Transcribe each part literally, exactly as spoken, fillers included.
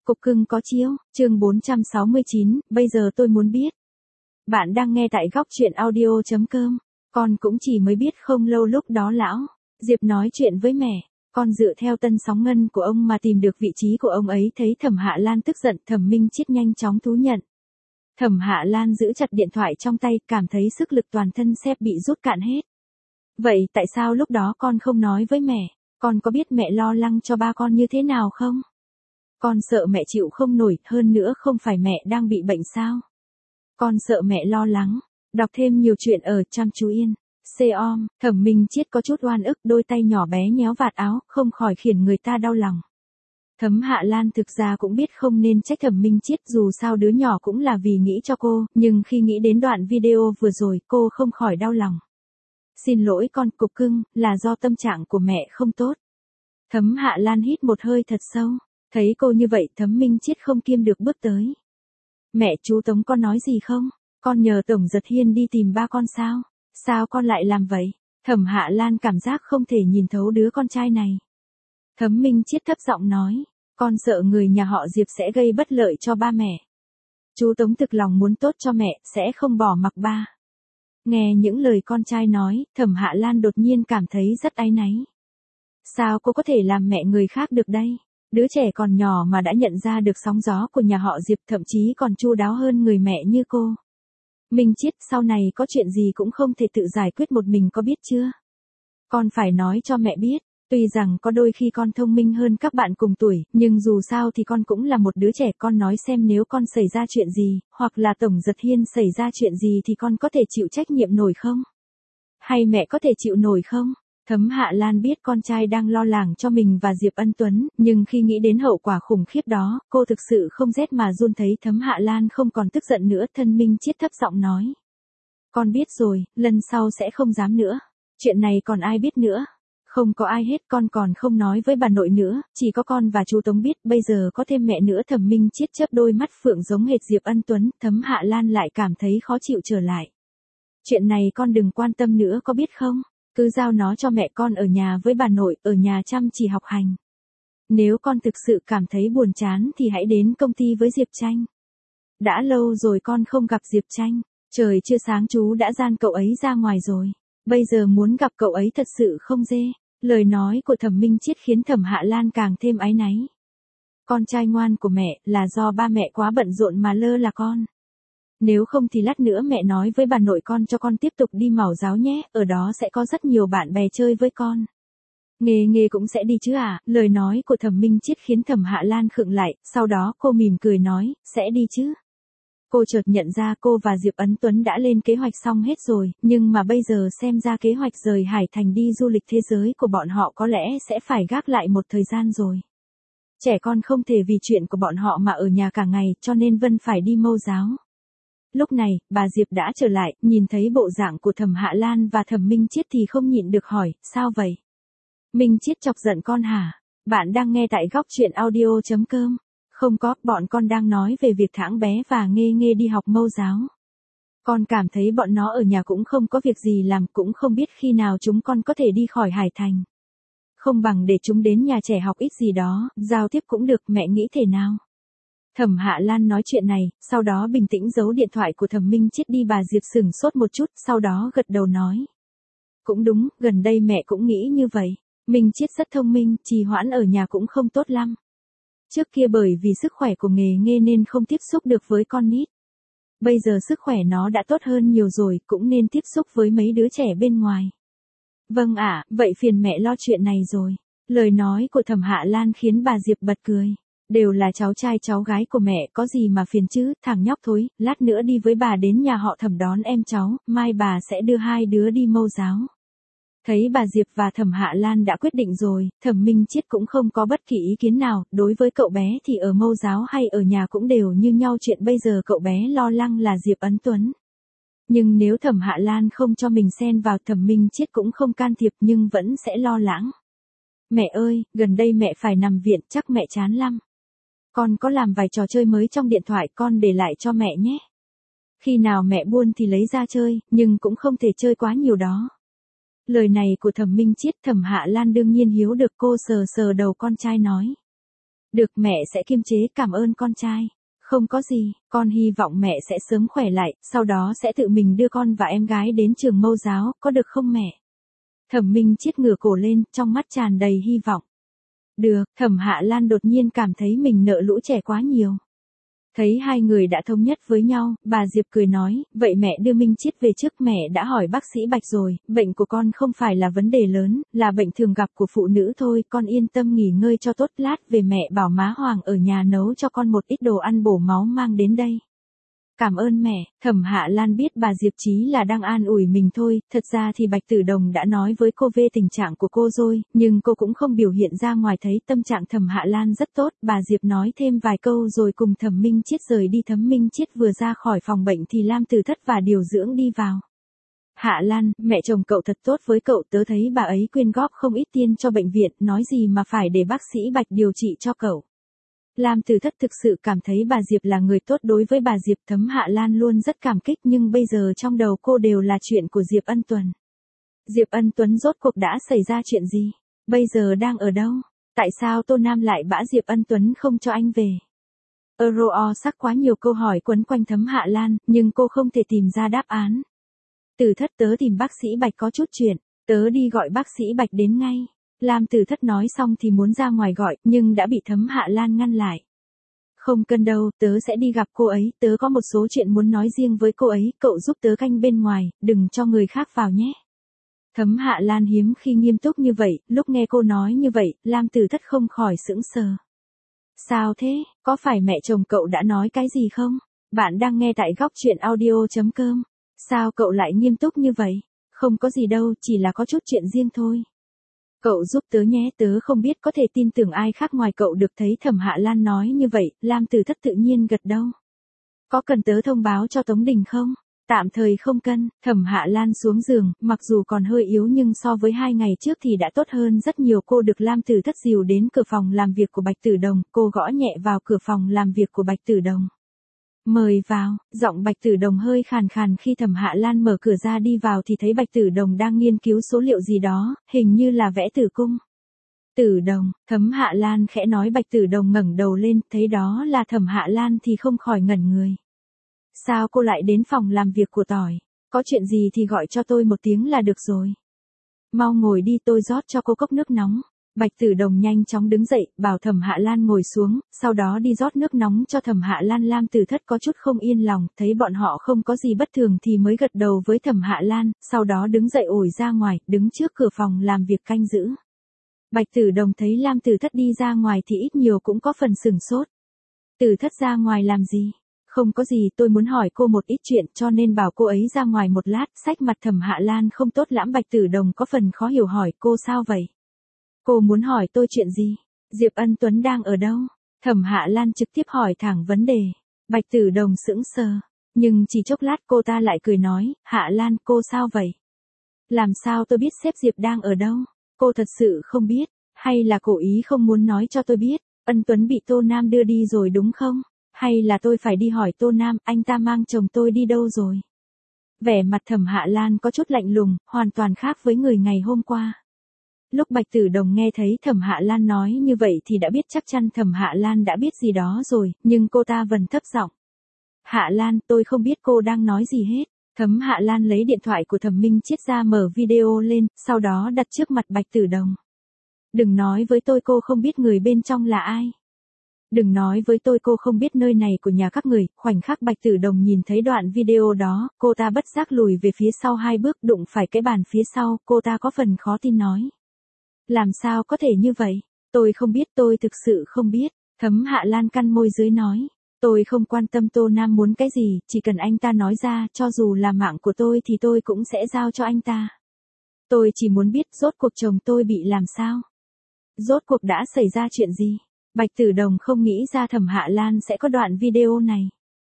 Cục cưng có chiếu, chương bốn trăm sáu mươi chín, bây giờ tôi muốn biết. Bạn đang nghe tại góc chuyện audio chấm com. Con cũng chỉ mới biết không lâu lúc đó lão Diệp nói chuyện với mẹ, con dựa theo tân sóng ngân của ông mà tìm được vị trí của ông ấy. Thấy Thẩm Hạ Lan tức giận, Thẩm Minh Chiết nhanh chóng thú nhận. Thẩm Hạ Lan giữ chặt điện thoại trong tay, cảm thấy sức lực toàn thân sắp bị rút cạn hết. Vậy tại sao lúc đó con không nói với mẹ? Con có biết mẹ lo lắng cho ba con như thế nào không? Con sợ mẹ chịu không nổi, hơn nữa không phải mẹ đang bị bệnh sao? Con sợ mẹ lo lắng. Đọc thêm nhiều chuyện ở Chăm Chú Yên. Xê om, Thẩm Minh Chiết có chút oan ức, đôi tay nhỏ bé nhéo vạt áo, không khỏi khiến người ta đau lòng. Thẩm Hạ Lan thực ra cũng biết không nên trách Thẩm Minh Chiết, dù sao đứa nhỏ cũng là vì nghĩ cho cô, nhưng khi nghĩ đến đoạn video vừa rồi, cô không khỏi đau lòng. Xin lỗi con, cục cưng, là do tâm trạng của mẹ không tốt. Thẩm Hạ Lan hít một hơi thật sâu. Thấy cô như vậy, Thẩm Minh Chiết không kiêm được bước tới. Mẹ, chú Tống con nói gì không? Con nhờ Tổng Giật Hiên đi tìm ba con sao? Sao con lại làm vậy? Thẩm Hạ Lan cảm giác không thể nhìn thấu đứa con trai này. Thẩm Minh Chiết thấp giọng nói, con sợ người nhà họ Diệp sẽ gây bất lợi cho ba mẹ. Chú Tống thực lòng muốn tốt cho mẹ, sẽ không bỏ mặc ba. Nghe những lời con trai nói, Thẩm Hạ Lan đột nhiên cảm thấy rất áy náy. Sao cô có thể làm mẹ người khác được đây? Đứa trẻ còn nhỏ mà đã nhận ra được sóng gió của nhà họ Diệp, thậm chí còn chu đáo hơn người mẹ như cô. Minh Chiết, sau này có chuyện gì cũng không thể tự giải quyết một mình, có biết chưa? Con phải nói cho mẹ biết, tuy rằng có đôi khi con thông minh hơn các bạn cùng tuổi, nhưng dù sao thì con cũng là một đứa trẻ. Con nói xem, nếu con xảy ra chuyện gì, hoặc là Tổng Giật Hiên xảy ra chuyện gì thì con có thể chịu trách nhiệm nổi không? Hay mẹ có thể chịu nổi không? Thẩm Hạ Lan biết con trai đang lo lắng cho mình và Diệp Ân Tuấn, nhưng khi nghĩ đến hậu quả khủng khiếp đó, cô thực sự không rét mà run. Thấy Thẩm Hạ Lan không còn tức giận nữa, Thân Minh Chiết thấp giọng nói. Con biết rồi, lần sau sẽ không dám nữa. Chuyện này còn ai biết nữa? Không có ai hết, con còn không nói với bà nội nữa, chỉ có con và chú Tống biết, bây giờ có thêm mẹ nữa. Thẩm Minh Chiết chớp đôi mắt phượng giống hệt Diệp Ân Tuấn, Thẩm Hạ Lan lại cảm thấy khó chịu trở lại. Chuyện này con đừng quan tâm nữa, có biết không? Cứ giao nó cho mẹ, con ở nhà với bà nội, ở nhà chăm chỉ học hành. Nếu con thực sự cảm thấy buồn chán thì hãy đến công ty với Diệp Tranh. Đã lâu rồi con không gặp Diệp Tranh, trời chưa sáng chú đã gian cậu ấy ra ngoài rồi. Bây giờ muốn gặp cậu ấy thật sự không dễ. Lời nói của Thẩm Minh Chiết khiến Thẩm Hạ Lan càng thêm áy náy. Con trai ngoan của mẹ, là do ba mẹ quá bận rộn mà lơ là con. Nếu không thì lát nữa mẹ nói với bà nội con cho con tiếp tục đi mẫu giáo nhé, ở đó sẽ có rất nhiều bạn bè chơi với con. Nghề nghề cũng sẽ đi chứ à? Lời nói của Thẩm Minh Chiết khiến Thẩm Hạ Lan khựng lại, sau đó cô mỉm cười nói, sẽ đi chứ. Cô chợt nhận ra cô và Diệp Ân Tuấn đã lên kế hoạch xong hết rồi, nhưng mà bây giờ xem ra kế hoạch rời Hải Thành đi du lịch thế giới của bọn họ có lẽ sẽ phải gác lại một thời gian rồi. Trẻ con không thể vì chuyện của bọn họ mà ở nhà cả ngày, cho nên Vân phải đi mẫu giáo. Lúc này, bà Diệp đã trở lại, nhìn thấy bộ dạng của Thẩm Hạ Lan và Thẩm Minh Chiết thì không nhịn được hỏi, sao vậy? Minh Chiết chọc giận con hả? Bạn đang nghe tại góc chuyện audio chấm com. Không có, bọn con đang nói về việc Thãng bé và Nghê Nghê đi học mẫu giáo. Con cảm thấy bọn nó ở nhà cũng không có việc gì làm, cũng không biết khi nào chúng con có thể đi khỏi Hải Thành. Không bằng để chúng đến nhà trẻ học ít gì đó, giao tiếp cũng được, mẹ nghĩ thế nào? Thẩm Hạ Lan nói chuyện này, sau đó bình tĩnh giấu điện thoại của Thẩm Minh Chiết đi. Bà Diệp sửng sốt một chút, sau đó gật đầu nói. Cũng đúng, gần đây mẹ cũng nghĩ như vậy. Minh Chiết rất thông minh, trì hoãn ở nhà cũng không tốt lắm. Trước kia bởi vì sức khỏe của Nghê Nghê nên không tiếp xúc được với con nít. Bây giờ sức khỏe nó đã tốt hơn nhiều rồi, cũng nên tiếp xúc với mấy đứa trẻ bên ngoài. Vâng ạ, vậy phiền mẹ lo chuyện này rồi. Lời nói của Thẩm Hạ Lan khiến bà Diệp bật cười. Đều là cháu trai cháu gái của mẹ, có gì mà phiền chứ, thằng nhóc thối, lát nữa đi với bà đến nhà họ Thẩm đón em cháu, mai bà sẽ đưa hai đứa đi mẫu giáo. Thấy bà Diệp và Thẩm Hạ Lan đã quyết định rồi, Thẩm Minh Chiết cũng không có bất kỳ ý kiến nào, đối với cậu bé thì ở mẫu giáo hay ở nhà cũng đều như nhau. Chuyện bây giờ cậu bé lo lắng là Diệp Ân Tuấn. Nhưng nếu Thẩm Hạ Lan không cho mình xen vào, Thẩm Minh Chiết cũng không can thiệp, nhưng vẫn sẽ lo lắng. Mẹ ơi, gần đây mẹ phải nằm viện, chắc mẹ chán lắm. Con có làm vài trò chơi mới trong điện thoại, con để lại cho mẹ nhé. Khi nào mẹ buồn thì lấy ra chơi, nhưng cũng không thể chơi quá nhiều đó. Lời này của Thẩm Minh Chiết, Thẩm Hạ Lan đương nhiên hiếu được, cô sờ sờ đầu con trai nói. Được, mẹ sẽ kiềm chế, cảm ơn con trai. Không có gì, con hy vọng mẹ sẽ sớm khỏe lại, sau đó sẽ tự mình đưa con và em gái đến trường mẫu giáo, có được không mẹ? Thẩm Minh Chiết ngửa cổ lên, trong mắt tràn đầy hy vọng. Được, Thẩm Hạ Lan đột nhiên cảm thấy mình nợ lũ trẻ quá nhiều. Thấy hai người đã thống nhất với nhau, bà Diệp cười nói, vậy mẹ đưa Minh Chiết về trước, mẹ đã hỏi bác sĩ Bạch rồi, bệnh của con không phải là vấn đề lớn, là bệnh thường gặp của phụ nữ thôi, con yên tâm nghỉ ngơi cho tốt, lát về mẹ bảo má Hoàng ở nhà nấu cho con một ít đồ ăn bổ máu mang đến đây. Cảm ơn mẹ. Thẩm Hạ Lan biết bà Diệp Chí là đang an ủi mình thôi, thật ra thì Bạch Tử Đồng đã nói với cô về tình trạng của cô rồi, nhưng cô cũng không biểu hiện ra ngoài, thấy tâm trạng Thẩm Hạ Lan rất tốt, bà Diệp nói thêm vài câu rồi cùng Thẩm Minh Chiết rời đi. Thẩm Minh Chiết vừa ra khỏi phòng bệnh thì Lam Tử Thất và điều dưỡng đi vào. Hạ Lan, mẹ chồng cậu thật tốt với cậu, tớ thấy bà ấy quyên góp không ít tiền cho bệnh viện, nói gì mà phải để bác sĩ Bạch điều trị cho cậu. Lam Tử Thất thực sự cảm thấy bà Diệp là người tốt. Đối với bà Diệp, Thẩm Hạ Lan luôn rất cảm kích, nhưng bây giờ trong đầu cô đều là chuyện của Diệp Ân Tuấn. Diệp Ân Tuấn rốt cuộc đã xảy ra chuyện gì? Bây giờ đang ở đâu? Tại sao Tô Nam lại bã Diệp Ân Tuấn không cho anh về? Euro sắc quá nhiều câu hỏi quấn quanh Thẩm Hạ Lan, nhưng cô không thể tìm ra đáp án. Tử Thất, tớ tìm bác sĩ Bạch có chút chuyện, tớ đi gọi bác sĩ Bạch đến ngay. Lam Tử Thất nói xong thì muốn ra ngoài gọi, nhưng đã bị Thẩm Hạ Lan ngăn lại. Không cần đâu, tớ sẽ đi gặp cô ấy, tớ có một số chuyện muốn nói riêng với cô ấy, cậu giúp tớ canh bên ngoài, đừng cho người khác vào nhé. Thẩm Hạ Lan hiếm khi nghiêm túc như vậy, lúc nghe cô nói như vậy, Lam Tử Thất không khỏi sững sờ. Sao thế, có phải mẹ chồng cậu đã nói cái gì không? Bạn đang nghe tại góc truyện audio chấm com. Sao cậu lại nghiêm túc như vậy? Không có gì đâu, chỉ là có chút chuyện riêng thôi. Cậu giúp tớ nhé, tớ không biết có thể tin tưởng ai khác ngoài cậu được. Thấy Thẩm Hạ Lan nói như vậy, Lam Tử Thất tự nhiên gật đầu. Có cần tớ thông báo cho Tống Đình không? Tạm thời không cần. Thẩm Hạ Lan xuống giường, mặc dù còn hơi yếu nhưng so với hai ngày trước thì đã tốt hơn rất nhiều. Cô được Lam Tử Thất dìu đến cửa phòng làm việc của Bạch Tử Đồng, cô gõ nhẹ vào cửa phòng làm việc của Bạch Tử Đồng. Mời vào, giọng Bạch Tử Đồng hơi khàn khàn. Khi Thẩm Hạ Lan mở cửa ra đi vào thì thấy Bạch Tử Đồng đang nghiên cứu số liệu gì đó, hình như là vẽ tử cung. Tử Đồng, Thẩm Hạ Lan khẽ nói. Bạch Tử Đồng ngẩng đầu lên, thấy đó là Thẩm Hạ Lan thì không khỏi ngẩn người. Sao cô lại đến phòng làm việc của tỏi? Có chuyện gì thì gọi cho tôi một tiếng là được rồi. Mau ngồi đi, tôi rót cho cô cốc nước nóng. Bạch Tử Đồng nhanh chóng đứng dậy, bảo Thẩm Hạ Lan ngồi xuống, sau đó đi rót nước nóng cho Thẩm Hạ Lan. Lam Tử Thất có chút không yên lòng, thấy bọn họ không có gì bất thường thì mới gật đầu với Thẩm Hạ Lan, sau đó đứng dậy ủi ra ngoài, đứng trước cửa phòng làm việc canh giữ. Bạch Tử Đồng thấy Lam Tử Thất đi ra ngoài thì ít nhiều cũng có phần sửng sốt. Tử Thất ra ngoài làm gì? Không có gì, tôi muốn hỏi cô một ít chuyện cho nên bảo cô ấy ra ngoài một lát. Sách mặt Thẩm Hạ Lan không tốt lắm. Bạch Tử Đồng có phần khó hiểu hỏi, cô sao vậy? Cô muốn hỏi tôi chuyện gì? Diệp Ân Tuấn đang ở đâu? Thẩm Hạ Lan trực tiếp hỏi thẳng vấn đề. Bạch Tử Đồng sững sờ, nhưng chỉ chốc lát cô ta lại cười nói, Hạ Lan, cô sao vậy? Làm sao tôi biết sếp Diệp đang ở đâu? Cô thật sự không biết, hay là cố ý không muốn nói cho tôi biết? Ân Tuấn bị Tô Nam đưa đi rồi đúng không? Hay là tôi phải đi hỏi Tô Nam, anh ta mang chồng tôi đi đâu rồi? Vẻ mặt Thẩm Hạ Lan có chút lạnh lùng, hoàn toàn khác với người ngày hôm qua. Lúc Bạch Tử Đồng nghe thấy Thẩm Hạ Lan nói như vậy thì đã biết chắc chắn Thẩm Hạ Lan đã biết gì đó rồi, nhưng cô ta vẫn thấp giọng. Hạ Lan, tôi không biết cô đang nói gì hết. Thẩm Hạ Lan lấy điện thoại của Thẩm Minh Chiết ra mở video lên, sau đó đặt trước mặt Bạch Tử Đồng. Đừng nói với tôi cô không biết người bên trong là ai. Đừng nói với tôi cô không biết nơi này của nhà các người. Khoảnh khắc Bạch Tử Đồng nhìn thấy đoạn video đó, cô ta bất giác lùi về phía sau hai bước, đụng phải cái bàn phía sau, cô ta có phần khó tin nói. Làm sao có thể như vậy? Tôi không biết, tôi thực sự không biết. Thẩm Hạ Lan cắn môi dưới nói. Tôi không quan tâm Tô Nam muốn cái gì, chỉ cần anh ta nói ra, cho dù là mạng của tôi thì tôi cũng sẽ giao cho anh ta. Tôi chỉ muốn biết rốt cuộc chồng tôi bị làm sao? Rốt cuộc đã xảy ra chuyện gì? Bạch Tử Đồng không nghĩ ra Thẩm Hạ Lan sẽ có đoạn video này.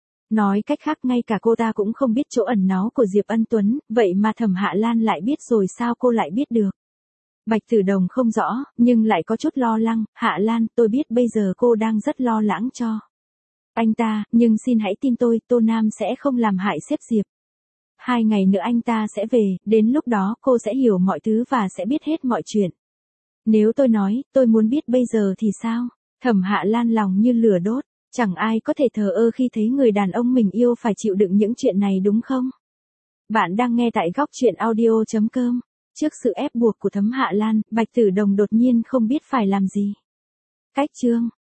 Nói cách khác ngay cả cô ta cũng không biết chỗ ẩn náu của Diệp Ân Tuấn, vậy mà Thẩm Hạ Lan lại biết rồi, sao cô lại biết được? Bạch Tử Đồng không rõ, nhưng lại có chút lo lắng. Hạ Lan, tôi biết bây giờ cô đang rất lo lắng cho anh ta, nhưng xin hãy tin tôi, Tô Nam sẽ không làm hại sếp Diệp. Hai ngày nữa anh ta sẽ về, đến lúc đó cô sẽ hiểu mọi thứ và sẽ biết hết mọi chuyện. Nếu tôi nói, tôi muốn biết bây giờ thì sao? Thẩm Hạ Lan lòng như lửa đốt, chẳng ai có thể thờ ơ khi thấy người đàn ông mình yêu phải chịu đựng những chuyện này đúng không? Bạn đang nghe tại góc chuyện audio.com. Trước sự ép buộc của Thẩm Hạ Lan, Bạch Tử Đồng đột nhiên không biết phải làm gì. Cách chương